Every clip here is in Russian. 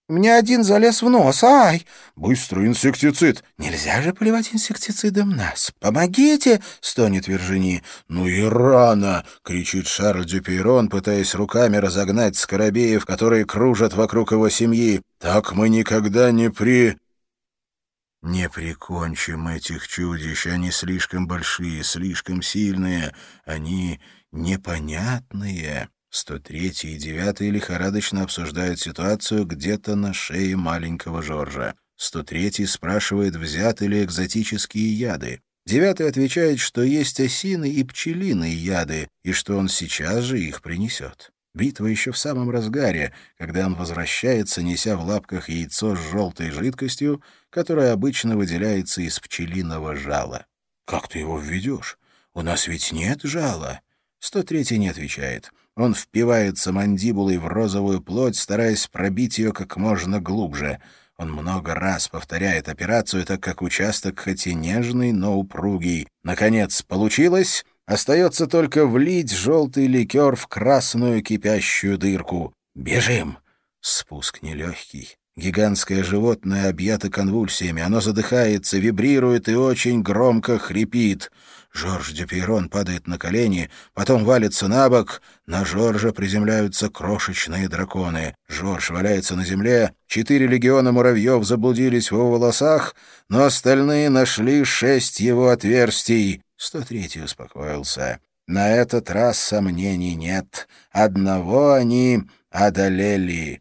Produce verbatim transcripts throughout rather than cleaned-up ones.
Мне один залез в нос. Ай!» «Быстро, инсектицид!» «Нельзя же поливать инсектицидом нас! Помогите!» — стонет Виржини. «Ну и рано!» — кричит Шарль Дюпейрон, пытаясь руками разогнать скоробеев, которые кружат вокруг его семьи. «Так мы никогда не при...» «Не прикончим этих чудищ, они слишком большие, слишком сильные, они непонятные». сто третий и девятый лихорадочно обсуждают ситуацию где-то на шее маленького Жоржа. сто третий спрашивает, взяты ли экзотические яды. девятый отвечает, что есть осины и пчелиные яды, и что он сейчас же их принесет. Битва еще в самом разгаре, когда он возвращается, неся в лапках яйцо с желтой жидкостью, которая обычно выделяется из пчелиного жала. «Как ты его введешь? У нас ведь нет жала». сто третий не отвечает. Он впивается мандибулой в розовую плоть, стараясь пробить ее как можно глубже. Он много раз повторяет операцию, так как участок хоть и нежный, но упругий. Наконец, получилось. Остается только влить желтый ликер в красную кипящую дырку. «Бежим!» Спуск нелегкий. Гигантское животное объято конвульсиями. Оно задыхается, вибрирует и очень громко хрипит. Жорж Дюпейрон падает на колени, потом валится на бок. На Жоржа приземляются крошечные драконы. Жорж валяется на земле. Четыре легиона муравьев заблудились в его волосах, но остальные нашли шесть его отверстий. сто третий успокоился. На этот раз сомнений нет. Одного они одолели.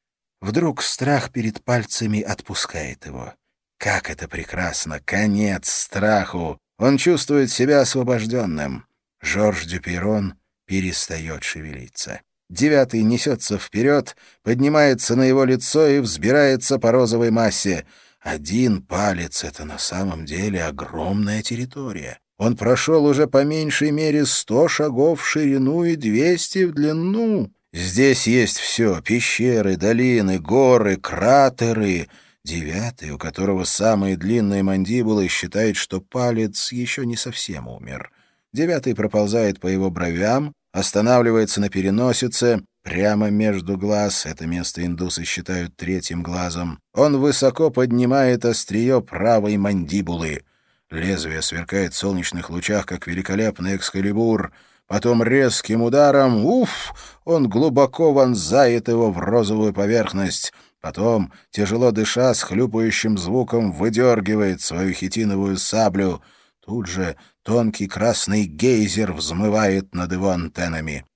Вдруг страх перед пальцами отпускает его. Как это прекрасно! Конец страху! Он чувствует себя освобожденным. Жорж Дюпейрон перестает шевелиться. Девятый несется вперед, поднимается на его лицо и взбирается по розовой массе. Один палец — это на самом деле огромная территория. Он прошел уже по меньшей мере сто шагов в ширину и двести в длину. Здесь есть все — пещеры, долины, горы, кратеры. Девятый, у которого самые длинные мандибулы, считает, что палец еще не совсем умер. Девятый проползает по его бровям, останавливается на переносице, прямо между глаз. Это место индусы считают третьим глазом. Он высоко поднимает острие правой мандибулы. Лезвие сверкает в солнечных лучах, как великолепный экскалибур. Потом резким ударом, уф, он глубоко вонзает его в розовую поверхность. Потом, тяжело дыша, с хлюпающим звуком выдергивает свою хитиновую саблю. Тут же тонкий красный гейзер взмывает над его антеннами.